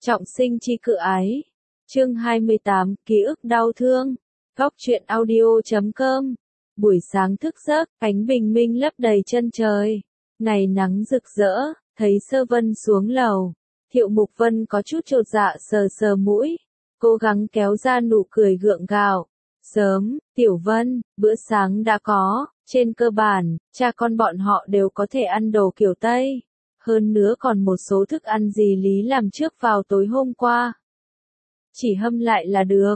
Trọng sinh chi cự ái. Chương 28, ký ức đau thương. Góc truyện audio.com. Buổi sáng thức giấc, ánh bình minh lấp đầy chân trời. Ngày nắng rực rỡ, thấy Sơ Vân xuống lầu. Thiệu Mục Vân có chút chột dạ sờ sờ mũi, cố gắng kéo ra nụ cười gượng gạo. Sớm, Tiểu Vân, bữa sáng đã có, trên cơ bản, cha con bọn họ đều có thể ăn đồ kiểu Tây. Hơn nữa còn một số thức ăn gì Lý làm trước vào tối hôm qua. Chỉ hâm lại là được.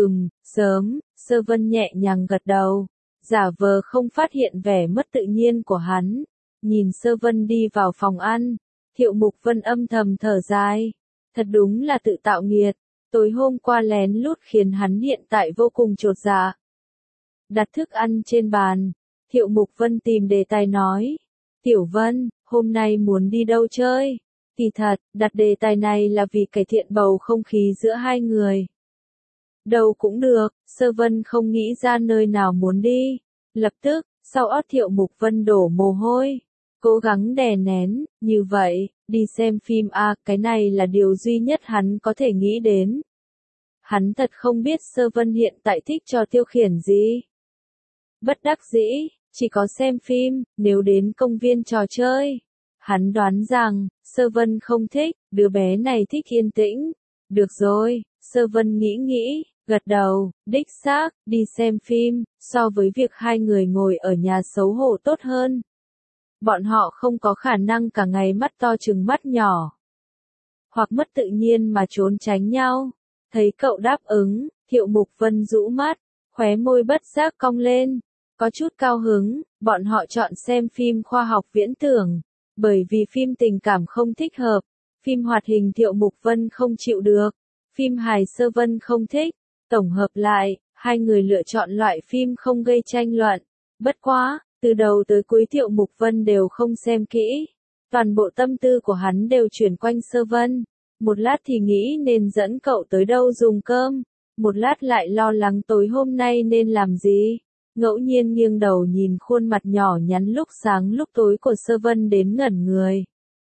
Sớm, Sơ Vân nhẹ nhàng gật đầu, giả vờ không phát hiện vẻ mất tự nhiên của hắn. Nhìn Sơ Vân đi vào phòng ăn, Thiệu Mục Vân âm thầm thở dài. Thật đúng là tự tạo nghiệt, tối hôm qua lén lút khiến hắn hiện tại vô cùng chột dạ. Đặt thức ăn trên bàn, Thiệu Mục Vân tìm đề tài nói. Tiểu Vân, hôm nay muốn đi đâu chơi? Kỳ thật, đặt đề tài này là vì cải thiện bầu không khí giữa hai người. Đâu cũng được, Sơ Vân không nghĩ ra nơi nào muốn đi. Lập tức, sau ót Thiệu Mục Vân đổ mồ hôi. Cố gắng đè nén, như vậy, đi xem phim à, cái này là điều duy nhất hắn có thể nghĩ đến. Hắn thật không biết Sơ Vân hiện tại thích trò tiêu khiển gì. Bất đắc dĩ, chỉ có xem phim, nếu đến công viên trò chơi. Hắn đoán rằng, Sơ Vân không thích, đứa bé này thích yên tĩnh. Được rồi, Sơ Vân nghĩ, gật đầu, đích xác, đi xem phim, so với việc hai người ngồi ở nhà xấu hổ tốt hơn. Bọn họ không có khả năng cả ngày mắt to trừng mắt nhỏ. Hoặc mất tự nhiên mà trốn tránh nhau. Thấy cậu đáp ứng, Thiệu Mục Vân rũ mắt, khóe môi bất giác cong lên. Có chút cao hứng, bọn họ chọn xem phim khoa học viễn tưởng. Bởi vì phim tình cảm không thích hợp, phim hoạt hình Thiệu Mục Vân không chịu được, phim hài Sơ Vân không thích. Tổng hợp lại, hai người lựa chọn loại phim không gây tranh luận. Bất quá, từ đầu tới cuối Thiệu Mục Vân đều không xem kỹ. Toàn bộ tâm tư của hắn đều chuyển quanh Sơ Vân. Một lát thì nghĩ nên dẫn cậu tới đâu dùng cơm, một lát lại lo lắng tối hôm nay nên làm gì. Ngẫu nhiên nghiêng đầu nhìn khuôn mặt nhỏ nhắn lúc sáng lúc tối của Sơ Vân đến ngẩn người.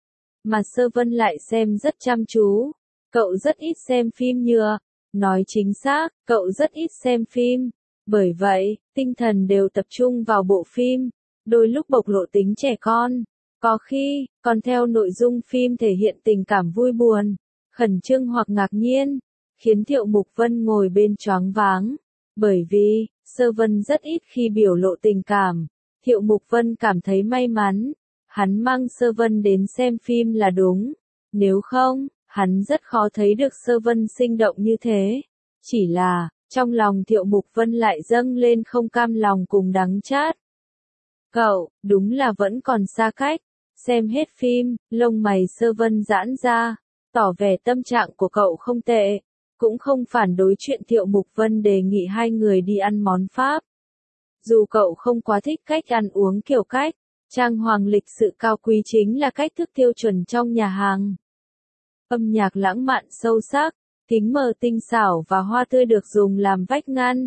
Mà Sơ Vân lại xem rất chăm chú. Cậu rất ít xem phim nhựa. Nói chính xác, cậu rất ít xem phim. Bởi vậy, tinh thần đều tập trung vào bộ phim. Đôi lúc bộc lộ tính trẻ con. Có khi, còn theo nội dung phim thể hiện tình cảm vui buồn, khẩn trương hoặc ngạc nhiên. Khiến Thiệu Mục Vân ngồi bên choáng váng. Bởi vì, Sơ Vân rất ít khi biểu lộ tình cảm. Thiệu Mục Vân cảm thấy may mắn. Hắn mang Sơ Vân đến xem phim là đúng. Nếu không, hắn rất khó thấy được Sơ Vân sinh động như thế. Chỉ là, trong lòng Thiệu Mục Vân lại dâng lên không cam lòng cùng đắng chát. Cậu, đúng là vẫn còn xa cách. Xem hết phim, lông mày Sơ Vân giãn ra, tỏ vẻ tâm trạng của cậu không tệ. Cũng không phản đối chuyện Thiệu Mục Vân đề nghị hai người đi ăn món Pháp. Dù cậu không quá thích cách ăn uống kiểu cách, trang hoàng lịch sự cao quý chính là cách thức tiêu chuẩn trong nhà hàng. Âm nhạc lãng mạn sâu sắc, kính mờ tinh xảo và hoa tươi được dùng làm vách ngăn.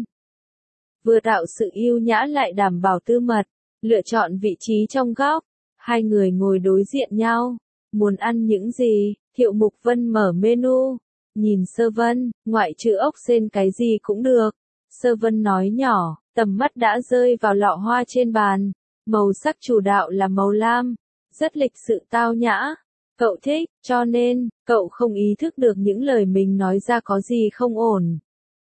Vừa tạo sự yêu nhã lại đảm bảo tư mật, lựa chọn vị trí trong góc. Hai người ngồi đối diện nhau. Muốn ăn những gì? Thiệu Mục Vân mở menu. Nhìn Sơ Vân, ngoại trừ ốc sên cái gì cũng được. Sơ Vân nói nhỏ, tầm mắt đã rơi vào lọ hoa trên bàn. Màu sắc chủ đạo là màu lam. Rất lịch sự tao nhã. Cậu thích, cho nên, cậu không ý thức được những lời mình nói ra có gì không ổn.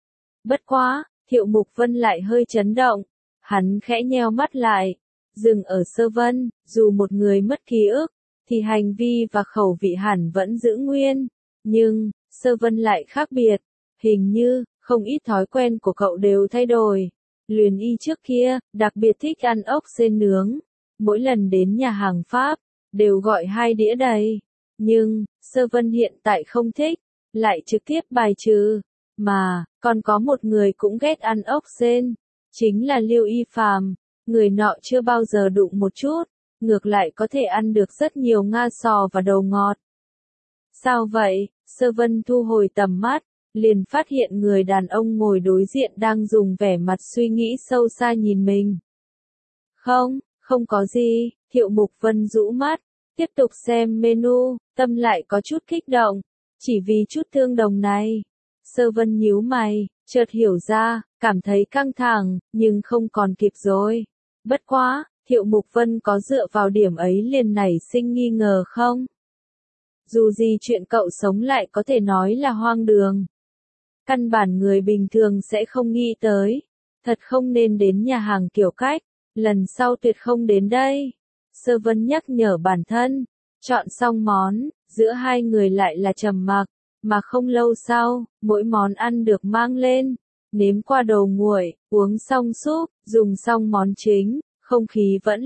Bất quá, Thiệu Mục Vân lại hơi chấn động. Hắn khẽ nheo mắt lại. Dừng ở Sơ Vân, dù một người mất ký ức, thì hành vi và khẩu vị hẳn vẫn giữ nguyên. Nhưng, Sơ Vân lại khác biệt. Hình như, không ít thói quen của cậu đều thay đổi. Luyến Y trước kia, đặc biệt thích ăn ốc sên nướng. Mỗi lần đến nhà hàng Pháp, đều gọi 2 đĩa đầy. Nhưng, Sơ Vân hiện tại không thích, lại trực tiếp bài trừ. Mà, còn có một người cũng ghét ăn ốc sên. Chính là Lưu Y Phàm. Người nọ chưa bao giờ đụng một chút. Ngược lại có thể ăn được rất nhiều nga sò và đầu ngọt. Sao vậy? Sơ Vân thu hồi tầm mắt, liền phát hiện người đàn ông ngồi đối diện đang dùng vẻ mặt suy nghĩ sâu xa nhìn mình. Không có gì, Thiệu Mục Vân rũ mắt, tiếp tục xem menu, tâm lại có chút kích động. Chỉ vì chút tương đồng này. Sơ Vân nhíu mày, chợt hiểu ra, cảm thấy căng thẳng, nhưng không còn kịp rồi. Bất quá, Thiệu Mục Vân có dựa vào điểm ấy liền nảy sinh nghi ngờ không? Dù gì chuyện cậu sống lại có thể nói là hoang đường. Căn bản người bình thường sẽ không nghĩ tới. Thật không nên đến nhà hàng kiểu cách, lần sau tuyệt không đến đây. Sơ Vân nhắc nhở bản thân, chọn xong món, giữa hai người lại là trầm mặc, mà không lâu sau, mỗi món ăn được mang lên, nếm qua đầu nguội, uống xong súp, dùng xong món chính, không khí vẫn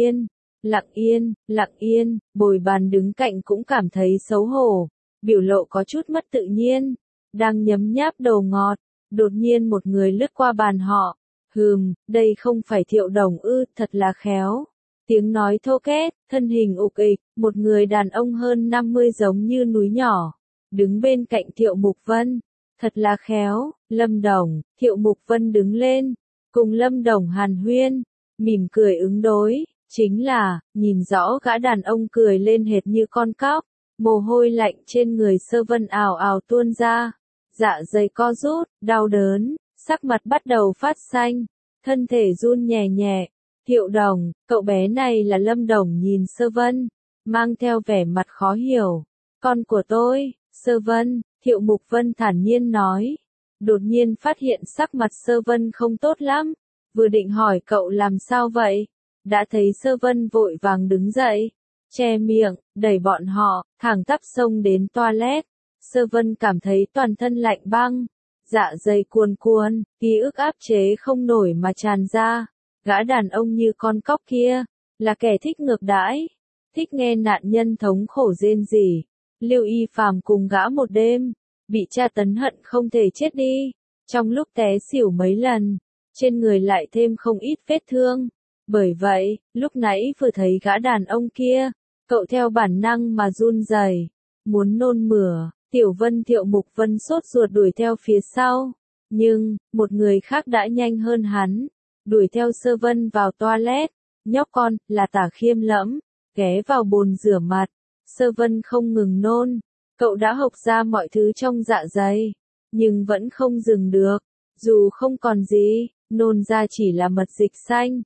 lặng yên, bồi bàn đứng cạnh cũng cảm thấy xấu hổ, biểu lộ có chút mất tự nhiên, đang nhấm nháp đồ ngọt, đột nhiên một người lướt qua bàn họ, đây không phải Thiệu Đồng ư, thật là khéo. Tiếng nói thô két, thân hình ục ịch, một người đàn ông hơn 50 giống như núi nhỏ, đứng bên cạnh Thiệu Mục Vân. Thật là khéo, Lâm Đồng, Thiệu Mục Vân đứng lên, cùng Lâm Đồng hàn huyên, mỉm cười ứng đối, chính là, nhìn rõ gã đàn ông cười lên hệt như con cóc, mồ hôi lạnh trên người Sơ Vân ào ào tuôn ra, dạ dày co rút, đau đớn, sắc mặt bắt đầu phát xanh, thân thể run nhẹ nhẹ. Thiệu Đồng, cậu bé này là Lâm Đồng nhìn Sơ Vân, mang theo vẻ mặt khó hiểu. Con của tôi, Sơ Vân, Thiệu Mục Vân thản nhiên nói. Đột nhiên phát hiện sắc mặt Sơ Vân không tốt lắm, vừa định hỏi cậu làm sao vậy, đã thấy Sơ Vân vội vàng đứng dậy, che miệng, đẩy bọn họ, thẳng tắp xông đến toilet. Sơ Vân cảm thấy toàn thân lạnh băng, dạ dày cuồn cuộn, ký ức áp chế không nổi mà tràn ra. Gã đàn ông như con cóc kia, là kẻ thích ngược đãi, thích nghe nạn nhân thống khổ rên rỉ. Lưu Y Phàm cùng gã một đêm, bị tra tấn hận không thể chết đi, trong lúc té xỉu mấy lần, trên người lại thêm không ít vết thương. Bởi vậy, lúc nãy vừa thấy gã đàn ông kia, cậu theo bản năng mà run rẩy, muốn nôn mửa. Tiểu Vân Thiệu Mục Vân sốt ruột đuổi theo phía sau, nhưng, một người khác đã nhanh hơn hắn. Đuổi theo Sơ Vân vào toilet, nhóc con, là Tả Khiêm Lẫm, ghé vào bồn rửa mặt. Sơ Vân không ngừng nôn, cậu đã hộc ra mọi thứ trong dạ dày, nhưng vẫn không dừng được, dù không còn gì, nôn ra chỉ là mật dịch xanh.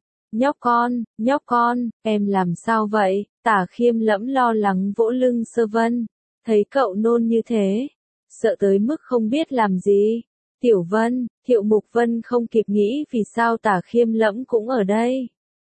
Nhóc con, em làm sao vậy? Tả Khiêm Lẫm lo lắng vỗ lưng Sơ Vân, thấy cậu nôn như thế, sợ tới mức không biết làm gì. Tiểu Vân, Thiệu Mục Vân không kịp nghĩ vì sao Tả Khiêm Lẫm cũng ở đây.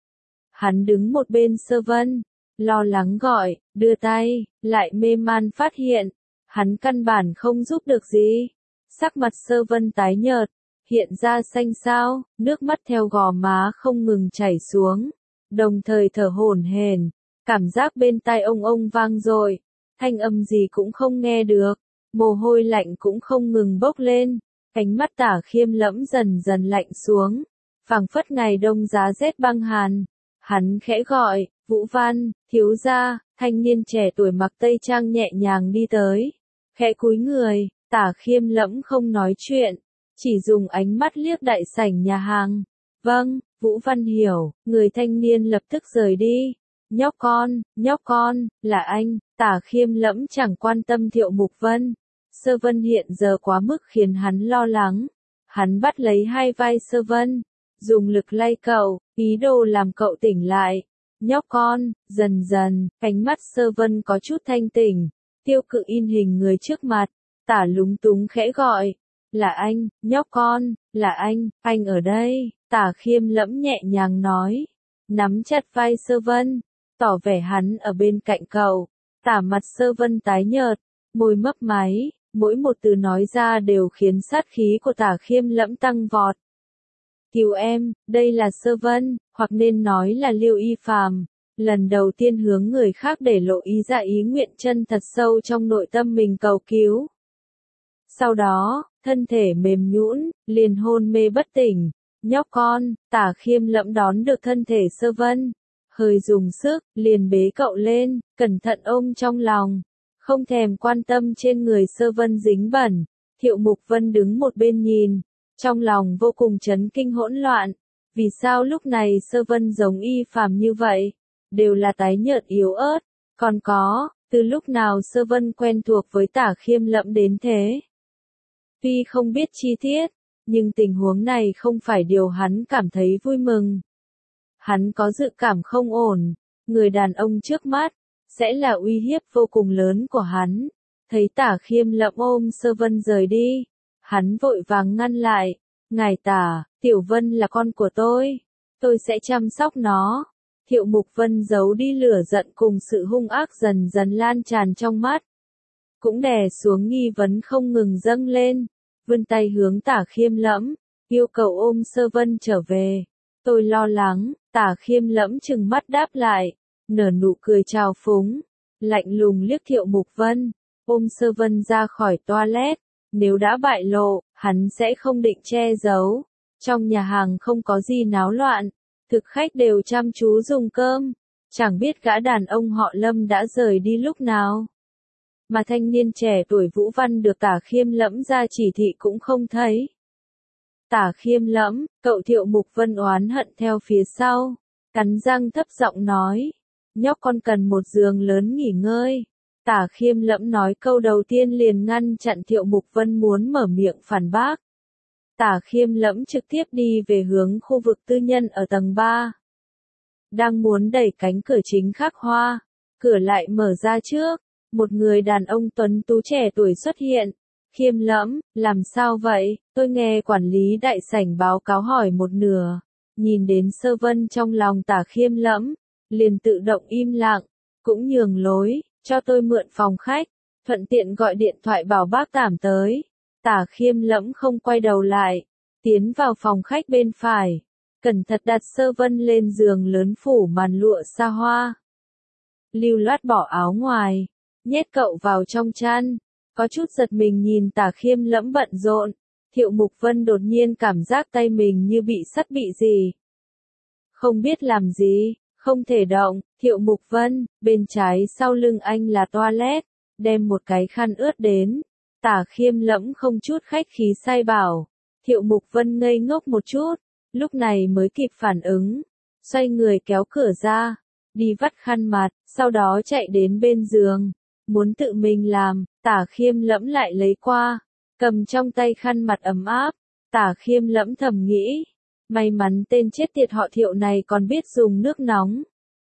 Hắn đứng một bên Sơ Vân, lo lắng gọi, đưa tay, lại mê man phát hiện, hắn căn bản không giúp được gì. Sắc mặt Sơ Vân tái nhợt, hiện ra xanh xao, nước mắt theo gò má không ngừng chảy xuống, đồng thời thở hổn hển, cảm giác bên tai ông vang dội, thanh âm gì cũng không nghe được, mồ hôi lạnh cũng không ngừng bốc lên. Cánh mắt Tả Khiêm Lẫm dần dần lạnh xuống, phảng phất ngày đông giá rét băng hàn. Hắn khẽ gọi, Vũ Văn, thiếu gia, thanh niên trẻ tuổi mặc tây trang nhẹ nhàng đi tới. Khẽ cúi người, Tả Khiêm Lẫm không nói chuyện, chỉ dùng ánh mắt liếc đại sảnh nhà hàng. Vâng, Vũ Văn hiểu, người thanh niên lập tức rời đi. Nhóc con, là anh. Tả Khiêm Lẫm chẳng quan tâm Thiệu Mục Vân. Sơ Vân hiện giờ quá mức khiến hắn lo lắng. Hắn bắt lấy hai vai Sơ Vân, dùng lực lay cậu, ý đồ làm cậu tỉnh lại. Nhóc con, dần dần, ánh mắt Sơ Vân có chút thanh tỉnh. Tiêu Cự in hình người trước mặt, Tả lúng túng khẽ gọi. Là anh, nhóc con, là anh ở đây. Tả Khiêm Lẫm nhẹ nhàng nói, nắm chặt vai Sơ Vân, tỏ vẻ hắn ở bên cạnh cậu. Tả mặt Sơ Vân tái nhợt, môi mấp máy, mỗi một từ nói ra đều khiến sát khí của Tả Khiêm Lẫm tăng vọt. Cứu em, đây là Sơ Vân, hoặc nên nói là Lưu Y Phàm, lần đầu tiên hướng người khác để lộ ý dạ ý nguyện chân thật sâu trong nội tâm mình cầu cứu. Sau đó, thân thể mềm nhũn, liền hôn mê bất tỉnh. Nhóc con, Tả Khiêm Lẫm đón được thân thể Sơ Vân, hơi dùng sức, liền bế cậu lên, cẩn thận ôm trong lòng, không thèm quan tâm trên người Sơ Vân dính bẩn. Thiệu Mục Vân đứng một bên nhìn, trong lòng vô cùng chấn kinh hỗn loạn, vì sao lúc này Sơ Vân giống Y Phàm như vậy, đều là tái nhợt yếu ớt, còn có, Từ lúc nào Sơ Vân quen thuộc với Tả Khiêm Lẫm đến thế? Tuy không biết chi tiết, nhưng tình huống này không phải điều hắn cảm thấy vui mừng. Hắn có dự cảm không ổn, người đàn ông trước mắt, sẽ là uy hiếp vô cùng lớn của hắn. Thấy Tả Khiêm Lẫm ôm Sơ Vân rời đi, hắn vội vàng ngăn lại. Ngài Tả, Tiểu Vân là con của tôi sẽ chăm sóc nó. Thiệu Mục Vân giấu đi lửa giận cùng sự hung ác dần dần lan tràn trong mắt. Cũng đè xuống nghi vấn không ngừng dâng lên, vươn tay hướng Tả Khiêm Lẫm, yêu cầu ôm Sơ Vân trở về. Tôi lo lắng, Tả Khiêm Lẫm trừng mắt đáp lại, nở nụ cười trào phúng, lạnh lùng liếc Thiệu Mục Vân, ôm Sơ Vân ra khỏi toilet. Nếu đã bại lộ, hắn sẽ không định che giấu. Trong nhà hàng không có gì náo loạn, thực khách đều chăm chú dùng cơm, chẳng biết gã đàn ông họ Lâm đã rời đi lúc nào. Mà thanh niên trẻ tuổi Vũ Văn được Tả Khiêm Lẫm ra chỉ thị cũng không thấy. Tả Khiêm Lẫm, cậu Thiệu Mục Vân oán hận theo phía sau, cắn răng thấp giọng nói, nhóc con cần một giường lớn nghỉ ngơi. Tả Khiêm Lẫm nói câu đầu tiên liền ngăn chặn Thiệu Mục Vân muốn mở miệng phản bác. Tả Khiêm Lẫm trực tiếp đi về hướng khu vực tư nhân ở tầng 3. Đang muốn đẩy cánh cửa chính khắc hoa, cửa lại mở ra trước, một người đàn ông tuấn tú trẻ tuổi xuất hiện. Khiêm Lẫm, làm sao vậy? Tôi nghe quản lý đại sảnh báo cáo hỏi một nửa. Nhìn đến Sơ Vân trong lòng Tả Khiêm Lẫm, liền tự động im lặng, cũng nhường lối, cho tôi mượn phòng khách, thuận tiện gọi điện thoại bảo bác Tảm tới. Tả Khiêm Lẫm không quay đầu lại, tiến vào phòng khách bên phải, cẩn thận đặt Sơ Vân lên giường lớn phủ màn lụa sa hoa. Lưu loát bỏ áo ngoài, nhét cậu vào trong chăn, có chút giật mình nhìn Tả Khiêm Lẫm bận rộn. Thiệu Mục Vân đột nhiên cảm giác tay mình như bị sắt bị gì. Không biết làm gì, không thể động. Thiệu Mục Vân, bên trái sau lưng anh là toilet, đem một cái khăn ướt đến. Tả Khiêm Lẫm không chút khách khí sai bảo. Thiệu Mục Vân ngây ngốc một chút, lúc này mới kịp phản ứng, xoay người kéo cửa ra, đi vắt khăn mặt, sau đó chạy đến bên giường, muốn tự mình làm. Tả Khiêm Lẫm lại lấy qua, cầm trong tay khăn mặt ấm áp. Tả Khiêm Lẫm thầm nghĩ, may mắn tên chết tiệt họ Thiệu này còn biết dùng nước nóng.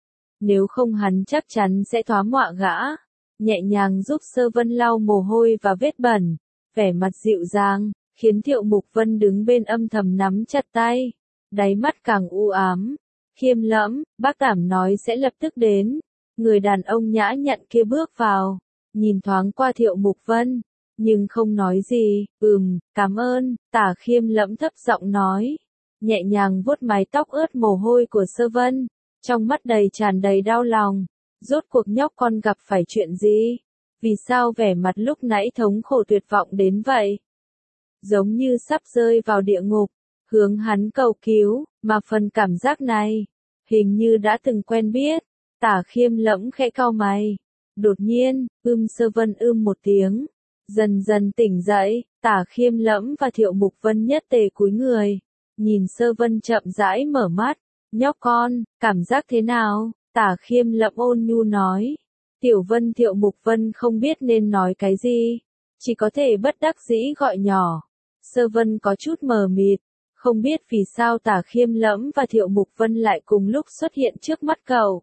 Nếu không hắn chắc chắn sẽ thoá mọa gã. Nhẹ nhàng giúp Sơ Vân lau mồ hôi và vết bẩn, vẻ mặt dịu dàng, khiến Thiệu Mục Vân đứng bên âm thầm nắm chặt tay, đáy mắt càng u ám. Khiêm Lẫm, bác Tảm nói sẽ lập tức đến. Người đàn ông nhã nhặn kia bước vào, nhìn thoáng qua Thiệu Mục Vân, nhưng không nói gì. Cảm ơn. Tả Khiêm Lẫm thấp giọng nói, nhẹ nhàng vuốt mái tóc ướt mồ hôi của Sơ Vân, trong mắt tràn đầy đau lòng. Rốt cuộc nhóc con gặp phải chuyện gì? Vì sao vẻ mặt lúc nãy thống khổ tuyệt vọng đến vậy? Giống như sắp rơi vào địa ngục, hướng hắn cầu cứu, mà phần cảm giác này, hình như đã từng quen biết. Tả Khiêm Lẫm khẽ cau mày. Đột nhiên, Sơ Vân một tiếng, dần dần tỉnh dậy. Tả Khiêm Lẫm và Thiệu Mục Vân nhất tề cúi người, nhìn Sơ Vân chậm rãi mở mắt. Nhóc con, cảm giác thế nào? Tả Khiêm Lẫm ôn nhu nói. Tiểu Vân Thiệu Mục Vân không biết nên nói cái gì, chỉ có thể bất đắc dĩ gọi nhỏ. Sơ Vân có chút mờ mịt, không biết vì sao Tả Khiêm Lẫm và Thiệu Mục Vân lại cùng lúc xuất hiện trước mắt cậu.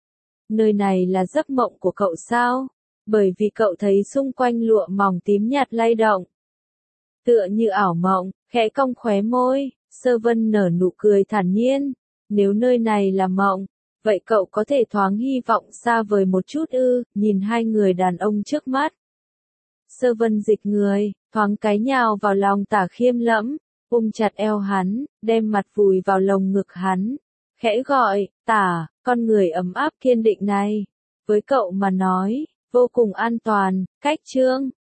Nơi này là giấc mộng của cậu sao? Bởi vì cậu thấy xung quanh lụa mỏng tím nhạt lay động, tựa như ảo mộng. Khẽ cong khóe môi, Sơ Vân nở nụ cười thản nhiên. Nếu nơi này là mộng, vậy cậu có thể thoáng hy vọng xa vời một chút ư? Nhìn hai người đàn ông trước mắt, Sơ Vân dịch người, thoáng cái nhào vào lòng Tả Khiêm Lẫm, ôm chặt eo hắn, đem mặt vùi vào lồng ngực hắn, khẽ gọi, Tả, con người ấm áp kiên định này, với cậu mà nói, vô cùng an toàn. Cách chương